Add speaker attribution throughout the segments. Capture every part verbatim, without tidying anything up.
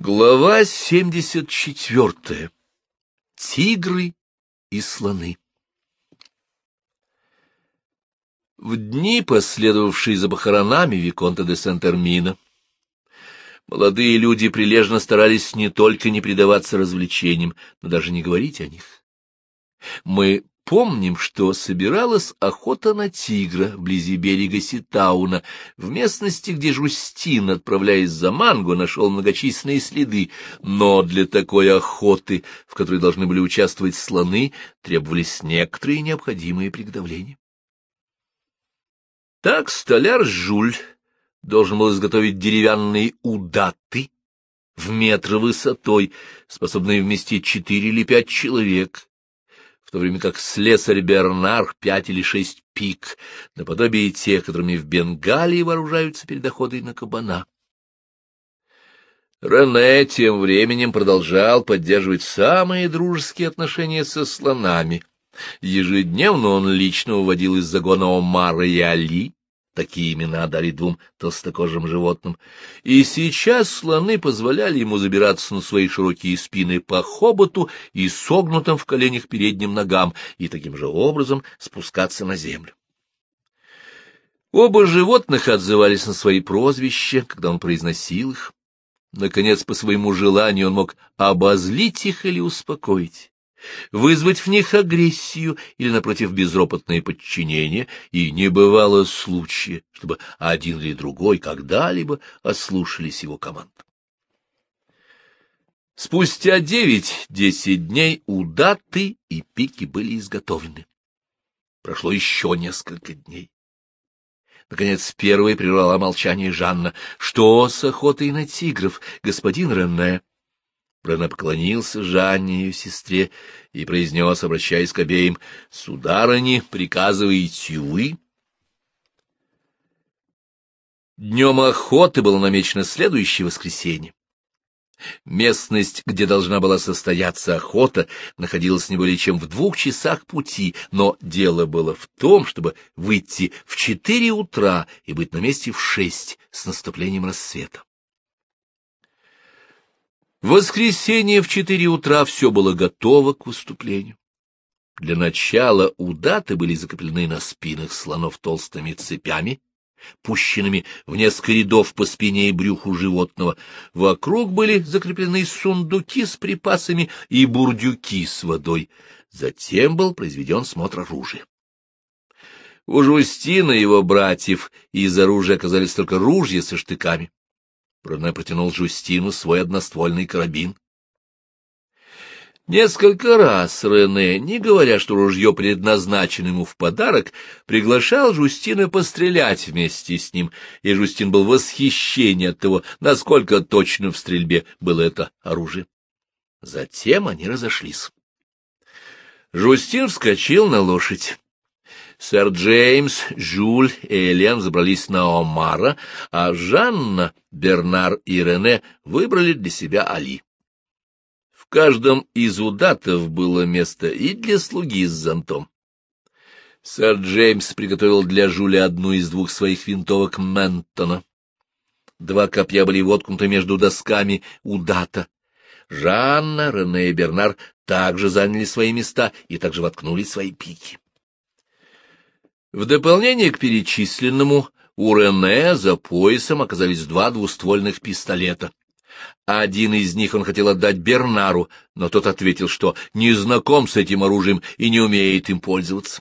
Speaker 1: Глава семьдесят четвертая. Тигры и слоны. В дни, последовавшие за похоронами виконта де Сент-Эрмина, молодые люди прилежно старались не только не предаваться развлечениям, но даже не говорить о них. Мы помним, что собиралась охота на тигра вблизи берега Ситауна, в местности, где Жюстин, отправляясь за Манго, нашел многочисленные следы, но для такой охоты, в которой должны были участвовать слоны, требовались некоторые необходимые приготовления. Так столяр Жюль должен был изготовить деревянные удаты в метр высотой, способные вместить четыре или пять человек, в то время как слесарь Бернар пять или шесть пик, наподобие тех, которыми в Бенгалии вооружаются перед охотой на кабана. Рене тем временем продолжал поддерживать самые дружеские отношения со слонами. Ежедневно он лично уводил из загона Омара и Али, такие имена дали двум толстокожим животным, и сейчас слоны позволяли ему забираться на свои широкие спины по хоботу и согнутым в коленях передним ногам, и таким же образом спускаться на землю. Оба животных отзывались на свои прозвища, когда он произносил их. Наконец, по своему желанию он мог обозлить их или успокоить, вызвать в них агрессию или, напротив, безропотное подчинение, и не бывало случая, чтобы один или другой когда-либо ослушались его команд. Спустя девять-десять дней удаты и пики были изготовлены. Прошло еще несколько дней. Наконец, первой прервала молчание Жанна. — Что с охотой на тигров, господин Рене? Рене поклонился Жанне, ее сестре, и произнес, обращаясь к обеим: — Сударыни, приказываете вы? Днем охоты было намечено следующее воскресенье. Местность, где должна была состояться охота, находилась не более чем в двух часах пути, но дело было в том, чтобы выйти в четыре утра и быть на месте в шесть с наступлением рассвета. В воскресенье в четыре утра все было готово к выступлению. Для начала удаты были закреплены на спинах слонов толстыми цепями, пущенными в несколько рядов по спине и брюху животного. Вокруг были закреплены сундуки с припасами и бурдюки с водой. Затем был произведен смотр оружия. У Жюстина и его братьев из оружия оказались только ружья со штыками. Рене протянул Жюстину свой одноствольный карабин. Несколько раз Рене, не говоря, что ружье предназначено ему в подарок, приглашал Жюстина пострелять вместе с ним, и Жюстин был в восхищении от того, насколько точно в стрельбе было это оружие. Затем они разошлись. Жюстин вскочил на лошадь. Сэр Джеймс, Жюль и Элен забрались на Омара, а Жанна, Бернар и Рене выбрали для себя Али. В каждом из удатов было место и для слуги с зонтом. Сэр Джеймс приготовил для Жюля одну из двух своих винтовок Ментона. Два копья были воткнуты между досками удата. Жанна, Рене и Бернар также заняли свои места и также воткнули свои пики. В дополнение к перечисленному у Рене за поясом оказались два двуствольных пистолета. Один из них он хотел отдать Бернару, но тот ответил, что не знаком с этим оружием и не умеет им пользоваться.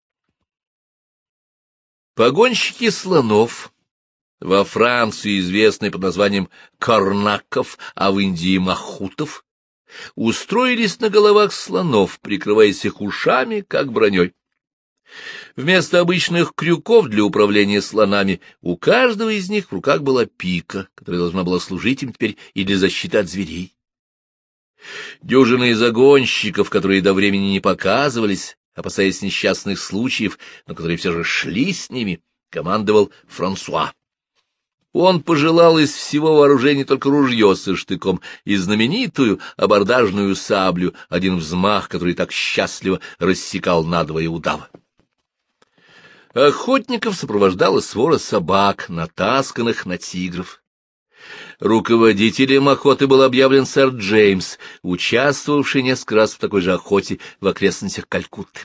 Speaker 1: Погонщики слонов, во Франции известные под названием корнаков, а в Индии махутов, устроились на головах слонов, прикрываясь их ушами, как броней. Вместо обычных крюков для управления слонами у каждого из них в руках была пика, которая должна была служить им теперь и для защиты от зверей. Дюжины загонщиков, которые до времени не показывались, опасаясь несчастных случаев, но которые все же шли с ними, командовал Франсуа. Он пожелал из всего вооружения только ружье со штыком и знаменитую абордажную саблю, один взмах, который так счастливо рассекал надвое удава. Охотников сопровождала свора собак, натасканных на тигров. Руководителем охоты был объявлен сэр Джеймс, участвовавший несколько раз в такой же охоте в окрестностях Калькутты.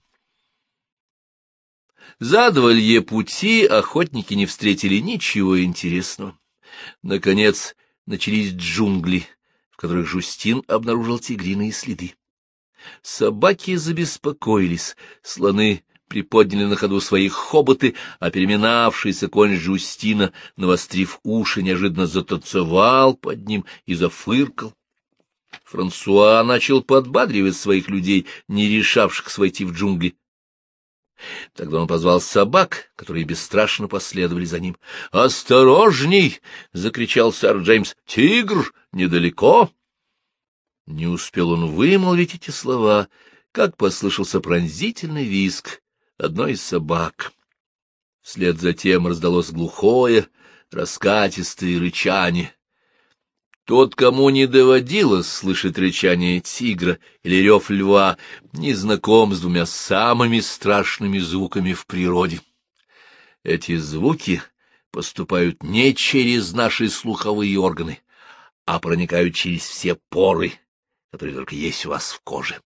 Speaker 1: За два лье пути охотники не встретили ничего интересного. Наконец начались джунгли, в которых Жюстин обнаружил тигриные следы. Собаки забеспокоились, слоны приподняли на ходу свои хоботы, а переминавшийся конь Жюстина, навострив уши, неожиданно затанцевал под ним и зафыркал. Франсуа начал подбадривать своих людей, не решавших войти в джунгли. Тогда он позвал собак, которые бесстрашно последовали за ним. «Осторожней!» — закричал сэр Джеймс. «Тигр недалеко!» Не успел он вымолвить эти слова, как послышался пронзительный визг одной из собак. Вслед за тем раздалось глухое, раскатистое рычание. Тот, кому не доводилось слышать рычание тигра или рев льва, не знаком с двумя самыми страшными звуками в природе. Эти звуки поступают не через наши слуховые органы, а проникают через все поры, которые только есть у вас в коже.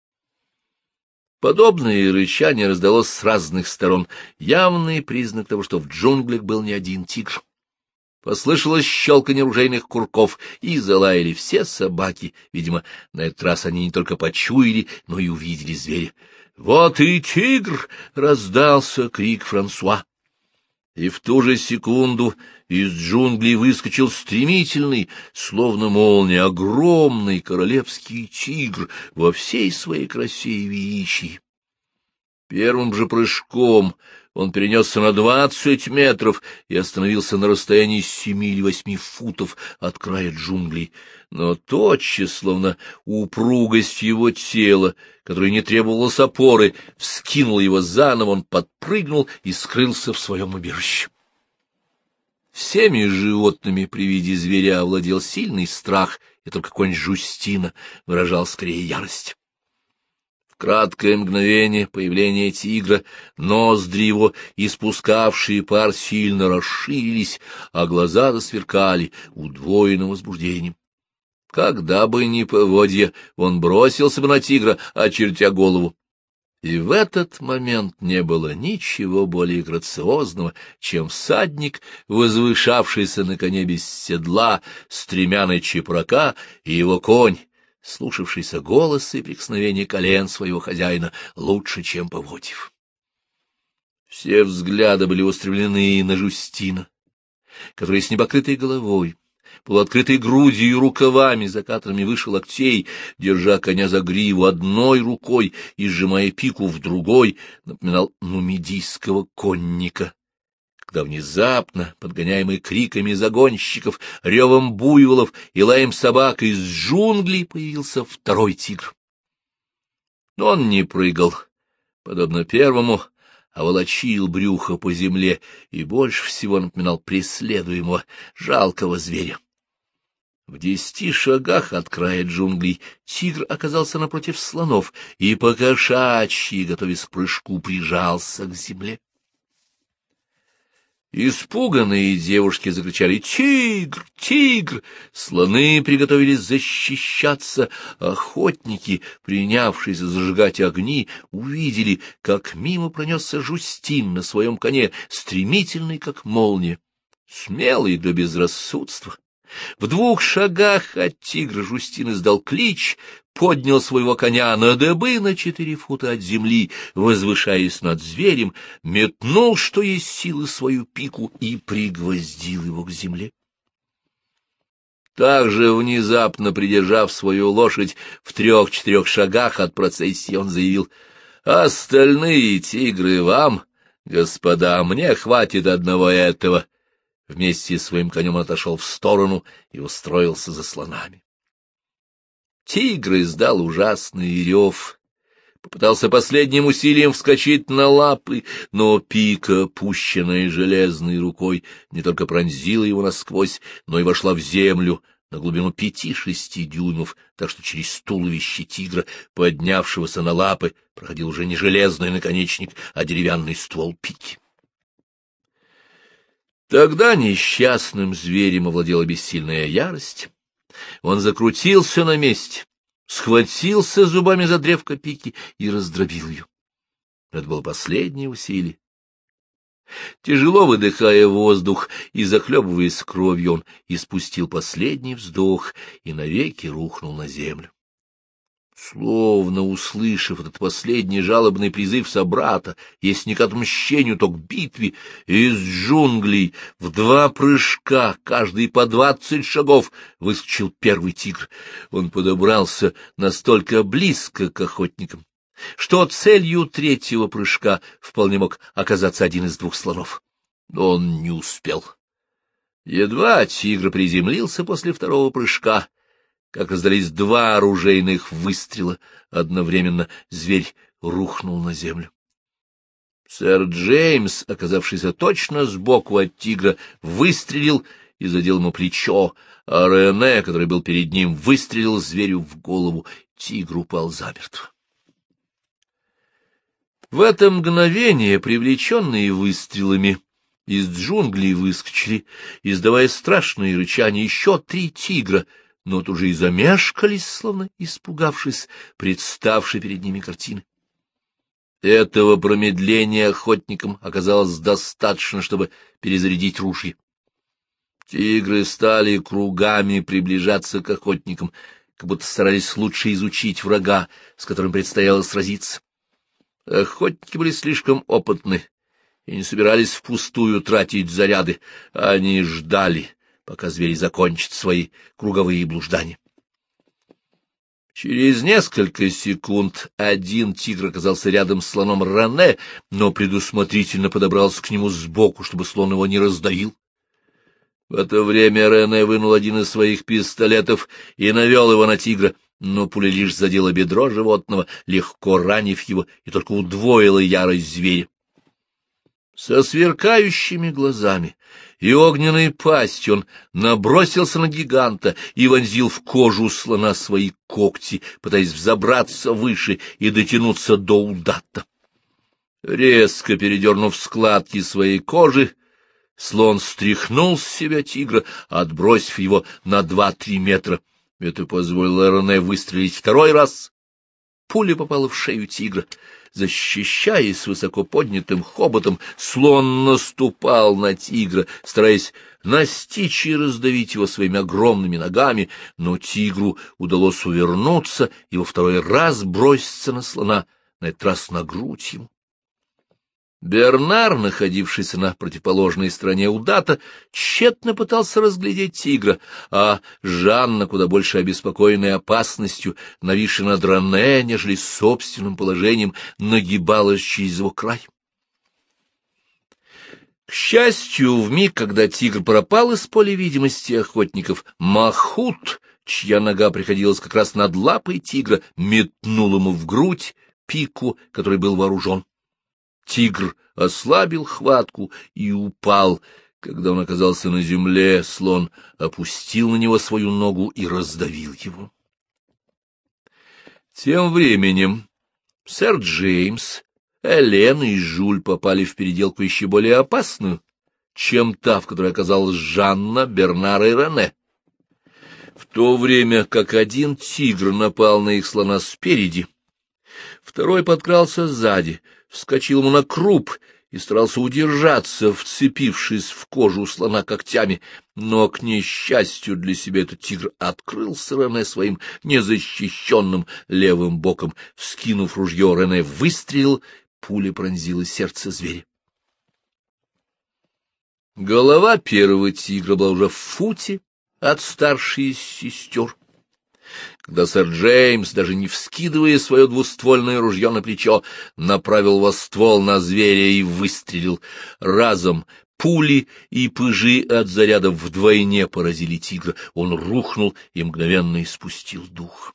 Speaker 1: Подобное рычание раздалось с разных сторон, явный признак того, что в джунглях был не один тигр. Послышалось щелканье ружейных курков, и залаяли все собаки. Видимо, на этот раз они не только почуяли, но и увидели зверя. «Вот и тигр!» — раздался крик Франсуа. И в ту же секунду из джунглей выскочил стремительный, словно молния, огромный королевский тигр во всей своей красе и величии. Первым же прыжком он перенесся на двадцать метров и остановился на расстоянии семи или восьми футов от края джунглей. Но тотчас, словно упругость его тела, которой не требовалось опоры, вскинул его заново, он подпрыгнул и скрылся в своем убежище. Всеми животными при виде зверя овладел сильный страх, и только конь Жюстина выражал скорее ярость. Краткое мгновение появления тигра, ноздри его, испускавшие пар, сильно расширились, а глаза засверкали удвоенным возбуждением. Когда бы ни поводья, он бросился бы на тигра, очертя голову. И в этот момент не было ничего более грациозного, чем всадник, возвышавшийся на коне без седла, стремянной чепрака, и его конь, слушавшийся голоса и прикосновения колен своего хозяина лучше, чем поводьев. Все взгляды были устремлены на Жюстина, который с непокрытой головой, полуоткрытой грудью и рукавами, закатанными выше локтей, держа коня за гриву одной рукой и сжимая пику в другой, напоминал нумидийского конника. Когда внезапно, подгоняемый криками загонщиков, ревом буйволов и лаем собак, из джунглей появился второй тигр. Но он не прыгал, подобно первому, а волочил брюхо по земле и больше всего напоминал преследуемого жалкого зверя. В десяти шагах от края джунглей тигр оказался напротив слонов и, покошачьи, готовясь к прыжку, прижался к земле. Испуганные девушки закричали «Тигр! Тигр!». Слоны приготовились защищаться. Охотники, принявшиеся зажигать огни, увидели, как мимо пронесся Жюстин на своем коне, стремительный, как молния, смелый до безрассудства. В двух шагах от тигра Жюстин издал клич, поднял своего коня на дыбы на четыре фута от земли, возвышаясь над зверем, метнул, что есть силы, свою пику и пригвоздил его к земле. Также внезапно придержав свою лошадь в трех-четырех шагах от процессии, он заявил: «Остальные тигры вам, господа, мне хватит одного этого». Вместе с своим конем он отошел в сторону и устроился за слонами. Тигр издал ужасный рев, попытался последним усилием вскочить на лапы, но пика, пущенная железной рукой, не только пронзила его насквозь, но и вошла в землю на глубину пяти-шести дюймов, так что через туловище тигра, поднявшегося на лапы, проходил уже не железный наконечник, а деревянный ствол пики. Тогда несчастным зверем овладела бессильная ярость. Он закрутился на месте, схватился зубами за древко пики и раздробил ее. Это было последнее усилие. Тяжело выдыхая воздух и захлебываясь кровью, он испустил последний вздох и навеки рухнул на землю. Словно услышав этот последний жалобный призыв собрата, если не к отмщению, то к битве, из джунглей в два прыжка, каждый по двадцать шагов, выскочил первый тигр. Он подобрался настолько близко к охотникам, что целью третьего прыжка вполне мог оказаться один из двух слонов. Но он не успел. Едва тигр приземлился после второго прыжка, как раздались два оружейных выстрела. Одновременно зверь рухнул на землю. Сэр Джеймс, оказавшийся точно сбоку от тигра, выстрелил и задел ему плечо, а Рене, который был перед ним, выстрелил зверю в голову. Тигр упал замертво. В это мгновение, привлеченные выстрелами, из джунглей выскочили, издавая страшные рычания, еще три тигра, но тут же и замешкались, словно испугавшись представшей перед ними картины. Этого промедления охотникам оказалось достаточно, чтобы перезарядить ружья. Тигры стали кругами приближаться к охотникам, как будто старались лучше изучить врага, с которым предстояло сразиться. Охотники были слишком опытны и не собирались впустую тратить заряды, они ждали, пока звери закончат свои круговые блуждания. Через несколько секунд один тигр оказался рядом с слоном Рене, но предусмотрительно подобрался к нему сбоку, чтобы слон его не раздавил. В это время Рене вынул один из своих пистолетов и навел его на тигра, но пуля лишь задела бедро животного, легко ранив его, и только удвоила ярость зверя. Со сверкающими глазами и огненной пастью он набросился на гиганта и вонзил в кожу слона свои когти, пытаясь взобраться выше и дотянуться до удата. Резко передернув складки своей кожи, слон стряхнул с себя тигра, отбросив его на два-три метра. Это позволило Рене выстрелить второй раз. Пуля попала в шею тигра. Защищаясь высоко поднятым хоботом, слон наступал на тигра, стараясь настичь и раздавить его своими огромными ногами, но тигру удалось увернуться и во второй раз броситься на слона, на этот раз на грудь ему. Бернар, находившийся на противоположной стороне удата, тщетно пытался разглядеть тигра, а Жанна, куда больше обеспокоенная опасностью, нависшая над Рене, нежели собственным положением, нагибалась через его край. К счастью, вмиг, когда тигр пропал из поля видимости охотников, Махут, чья нога приходилась как раз над лапой тигра, метнул ему в грудь пику, которой был вооружен. Тигр ослабил хватку и упал. Когда он оказался на земле, слон опустил на него свою ногу и раздавил его. Тем временем сэр Джеймс, Элен и Жюль попали в переделку еще более опасную, чем та, в которой оказалась Жанна, Бернар и Рене. В то время как один тигр напал на их слона спереди, второй подкрался сзади, вскочил ему на круп и старался удержаться, вцепившись в кожу слона когтями, но, к несчастью для себя, этот тигр открылся Рене своим незащищенным левым боком. Вскинув ружье, Рене выстрелил, пуля пронзила сердце зверя. Голова первого тигра была уже в футе от старшей из сестер. Когда сэр Джеймс, даже не вскидывая свое двуствольное ружье на плечо, направил во ствол на зверя и выстрелил, разом пули и пыжи от зарядов вдвойне поразили тигра. Он рухнул и мгновенно испустил дух.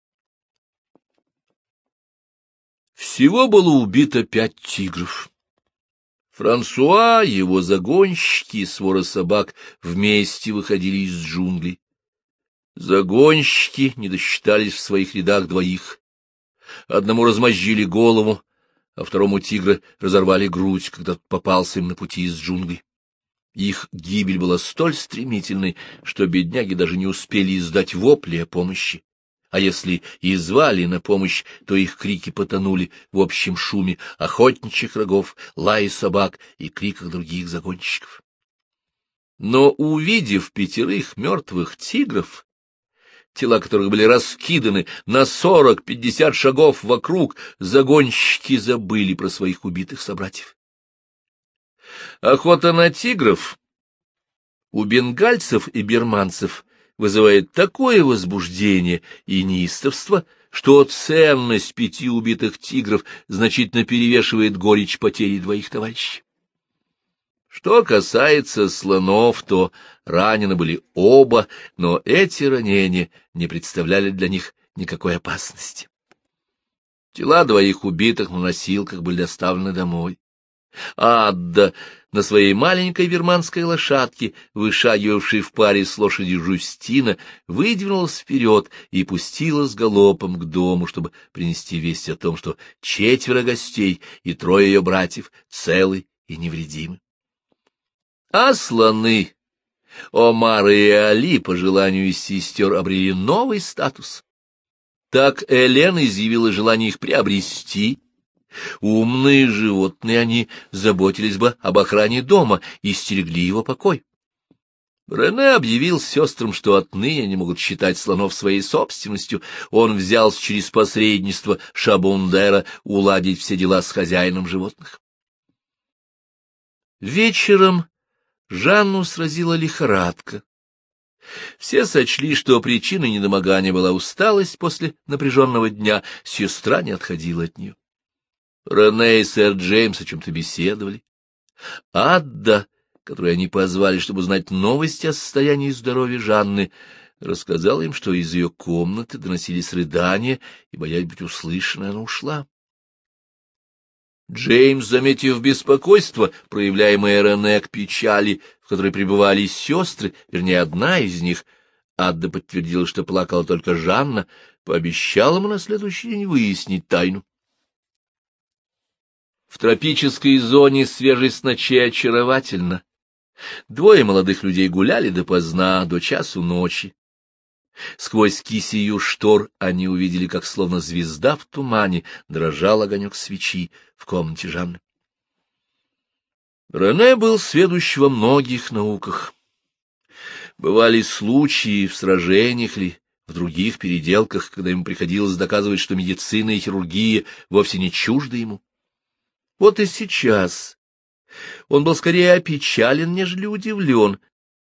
Speaker 1: Всего было убито пять тигров. Франсуа, его загонщики и свора собак вместе выходили из джунглей. Загонщики не досчитались в своих рядах двоих. Одному размозжили голову, а второму тигра разорвали грудь, когда попался им на пути из джунглей. Их гибель была столь стремительной, что бедняги даже не успели издать вопли о помощи. А если и звали на помощь, то их крики потонули в общем шуме охотничьих рогов, лая собак и криках других загонщиков. Но, увидев пятерых мертвых тигров, тела которых были раскиданы на сорок-пятьдесят шагов вокруг, загонщики забыли про своих убитых собратьев. Охота на тигров у бенгальцев и бирманцев вызывает такое возбуждение и неистовство, что ценность пяти убитых тигров значительно перевешивает горечь потери двоих товарищей. Что касается слонов, то ранены были оба, но эти ранения не представляли для них никакой опасности. Тела двоих убитых на носилках были доставлены домой. Адда на своей маленькой бирманской лошадке, вышагивавшей в паре с лошадью Жустина, выдвинулась вперед и пустилась галопом к дому, чтобы принести весть о том, что четверо гостей и трое ее братьев целы и невредимы. А слоны Омар и Али по желанию сестер обрели новый статус. Так Элен изъявила желание их приобрести. Умные животные, они заботились бы об охране дома и стерегли его покой. Рене объявил сестрам, что отныне они могут считать слонов своей собственностью. Он взялся через посредничество Шабундера уладить все дела с хозяином животных. Вечером Жанну сразила лихорадка. Все сочли, что причиной недомогания была усталость после напряженного дня, сестра не отходила от нее. Рене и сэр Джеймс о чем-то беседовали. Адда, которую они позвали, чтобы узнать новости о состоянии здоровья Жанны, рассказала им, что из ее комнаты доносились рыдания, и, боясь быть услышанной, она ушла. Джеймс, заметив беспокойство, проявляемое Рене к печали, в которой пребывали сестры, вернее, одна из них, Адда подтвердила, что плакала только Жанна, пообещал ему на следующий день выяснить тайну. В тропической зоне свежесть ночей очаровательна. Двое молодых людей гуляли допоздна, до часу ночи. Сквозь кисею штор они увидели, как словно звезда в тумане дрожал огонек свечи в комнате Жанны. Рене был сведущ во многих науках. Бывали случаи в сражениях или в других переделках, когда ему приходилось доказывать, что медицина и хирургия вовсе не чужды ему. Вот и сейчас он был скорее опечален, нежели удивлен.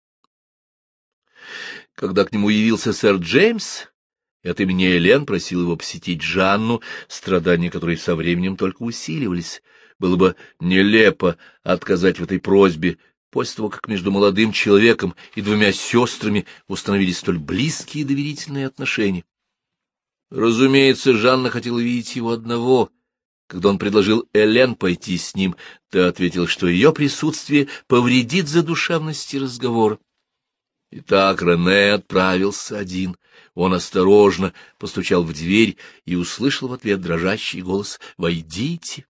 Speaker 1: Когда к нему явился сэр Джеймс, и от имени Элен просил его посетить Жанну, страдания которой со временем только усиливались, было бы нелепо отказать в этой просьбе после того, как между молодым человеком и двумя сестрами установились столь близкие и доверительные отношения. Разумеется, Жанна хотела видеть его одного. Когда он предложил Элен пойти с ним, та ответила, что ее присутствие повредит задушевности разговора. Итак, Рене отправился один. Он осторожно постучал в дверь и услышал в ответ дрожащий голос: «Войдите».